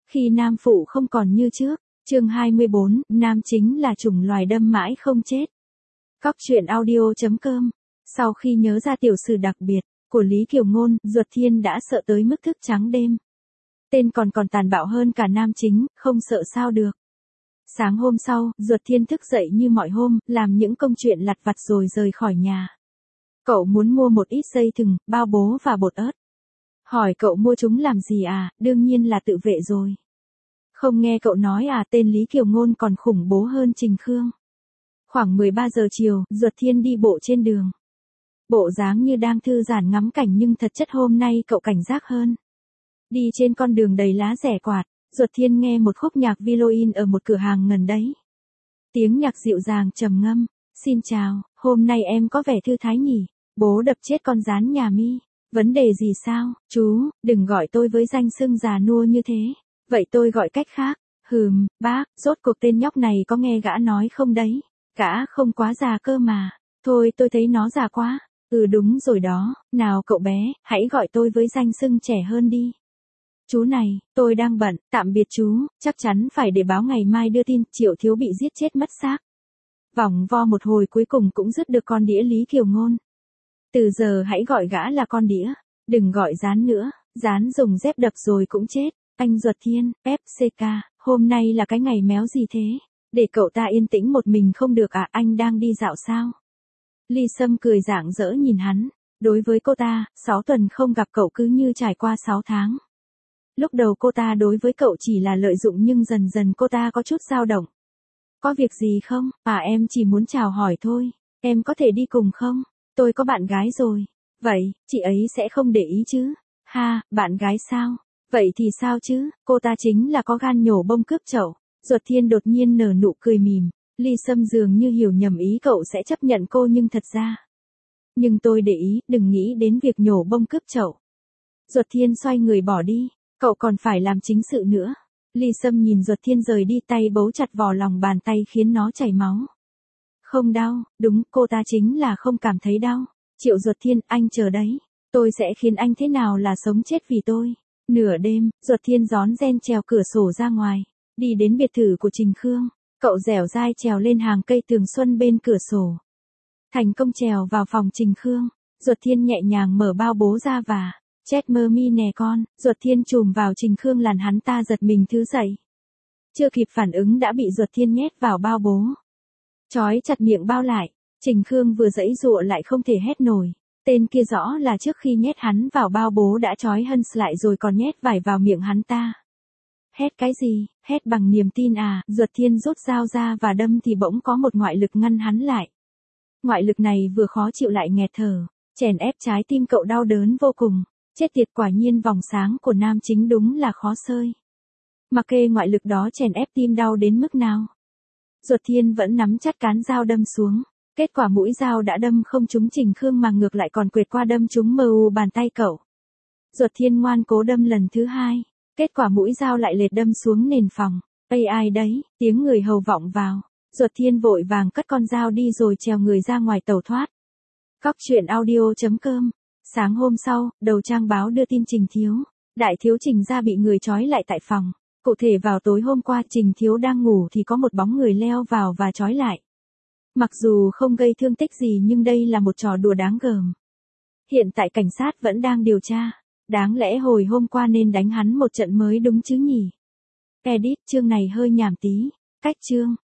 Khi nam phụ không còn như trước. Chương 24, nam chính là chủng loài đâm mãi không chết. Cóc truyện audio.com. Sau khi nhớ ra tiểu sử đặc biệt của Lý Kiều Ngôn, Duật Thiên đã sợ tới mức thức trắng đêm. Tên còn tàn bạo hơn cả nam chính, không sợ sao được. Sáng hôm sau, Duật Thiên thức dậy như mọi hôm, làm những công chuyện lặt vặt rồi rời khỏi nhà. Cậu muốn mua một ít dây thừng, bao bố và bột ớt. Hỏi cậu mua chúng làm gì à, đương nhiên là tự vệ rồi. Không nghe cậu nói à, tên Lý Kiều Ngôn còn khủng bố hơn Trình Khương. Khoảng 13 giờ chiều, Duật Thiên đi bộ trên đường. Bộ dáng như đang thư giãn ngắm cảnh nhưng thật chất hôm nay cậu cảnh giác hơn. Đi trên con đường đầy lá rẻ quạt, Duật Thiên nghe một khúc nhạc violin ở một cửa hàng gần đấy. Tiếng nhạc dịu dàng trầm ngâm. Xin chào, hôm nay em có vẻ thư thái nhỉ? Bố đập chết con gián nhà mi. Vấn đề gì sao? Chú, đừng gọi tôi với danh xưng già nua như thế. Vậy tôi gọi cách khác. Bác, rốt cuộc tên nhóc này có nghe gã nói không đấy? Gã không quá già cơ mà. Thôi tôi thấy nó già quá. Đúng rồi đó, nào cậu bé, hãy gọi tôi với danh xưng trẻ hơn đi. Chú này, tôi đang bận, tạm biệt chú, chắc chắn phải để báo ngày mai đưa tin, Triệu Thiếu bị giết chết mất xác. Vòng vo một hồi cuối cùng cũng dứt được con đĩa Lý Kiều Ngôn. Từ giờ hãy gọi gã là con đĩa, đừng gọi Gián nữa, Gián dùng dép đập rồi cũng chết. Anh Duật Thiên, FCK, hôm nay là cái ngày méo gì thế? Để cậu ta yên tĩnh một mình không được à, anh đang đi dạo sao? Ly Sâm cười rạng rỡ nhìn hắn. Đối với cô ta, 6 tuần không gặp cậu cứ như trải qua 6 tháng. Lúc đầu cô ta đối với cậu chỉ là lợi dụng nhưng dần dần cô ta có chút dao động. Có việc gì không? Em chỉ muốn chào hỏi thôi. Em có thể đi cùng không? Tôi có bạn gái rồi. Vậy, chị ấy sẽ không để ý chứ? Ha, bạn gái sao? Vậy thì sao chứ? Cô ta chính là có gan nhổ bông cướp chậu. Duật Thiên đột nhiên nở nụ cười mỉm. Ly Sâm dường như hiểu nhầm ý cậu sẽ chấp nhận cô nhưng thật ra. Nhưng tôi để ý, đừng nghĩ đến việc nhổ bông cướp chậu. Duật Thiên xoay người bỏ đi. Cậu còn phải làm chính sự nữa. Ly Sâm nhìn Duật Thiên rời đi, tay bấu chặt vào lòng bàn tay khiến nó chảy máu. Không đau, đúng, cô ta chính là không cảm thấy đau. Triệu Duật Thiên, anh chờ đấy. Tôi sẽ khiến anh thế nào là sống chết vì tôi. Nửa đêm, Duật Thiên rón ren trèo cửa sổ ra ngoài. Đi đến biệt thự của Trình Khương. Cậu dẻo dai trèo lên hàng cây tường xuân bên cửa sổ. Thành công trèo vào phòng Trình Khương. Duật Thiên nhẹ nhàng mở bao bố ra và... Chết mơ mi nè con. Duật Thiên chùm vào Trình Khương làm hắn ta giật mình thứ dậy. Chưa kịp phản ứng đã bị Duật Thiên nhét vào bao bố. Trói chặt miệng bao lại. Trình Khương vừa giãy giụa lại không thể hét nổi. Tên kia rõ là trước khi nhét hắn vào bao bố đã trói Hân lại rồi còn nhét vải vào miệng hắn ta. Hét cái gì? Hét bằng niềm tin à? Duật Thiên rút dao ra và đâm thì bỗng có một ngoại lực ngăn hắn lại. Ngoại lực này vừa khó chịu lại nghẹt thở. Chèn ép trái tim cậu đau đớn vô cùng. Chết tiệt, quả nhiên vòng sáng của nam chính đúng là khó xơi. Mặc kệ ngoại lực đó chèn ép tim đau đến mức nào. Duật Thiên vẫn nắm chặt cán dao đâm xuống. Kết quả mũi dao đã đâm không trúng Trình Khương mà ngược lại còn quệt qua đâm trúng bàn tay cậu. Duật Thiên ngoan cố đâm lần thứ hai. Kết quả mũi dao lại lệch đâm xuống nền phòng. Ây ai đấy, tiếng người hầu vọng vào. Duật Thiên vội vàng cất con dao đi rồi trèo người ra ngoài tẩu thoát. Cóc truyện audio.com. Sáng hôm sau, đầu trang báo đưa tin Trình Thiếu. Đại thiếu Trình gia bị người trói lại tại phòng. Cụ thể vào tối hôm qua Trình Thiếu đang ngủ thì có một bóng người leo vào và trói lại. Mặc dù không gây thương tích gì nhưng đây là một trò đùa đáng gờm. Hiện tại cảnh sát vẫn đang điều tra. Đáng lẽ hồi hôm qua nên đánh hắn một trận mới đúng chứ nhỉ? Edit, chương này hơi nhảm tí. Cách chương.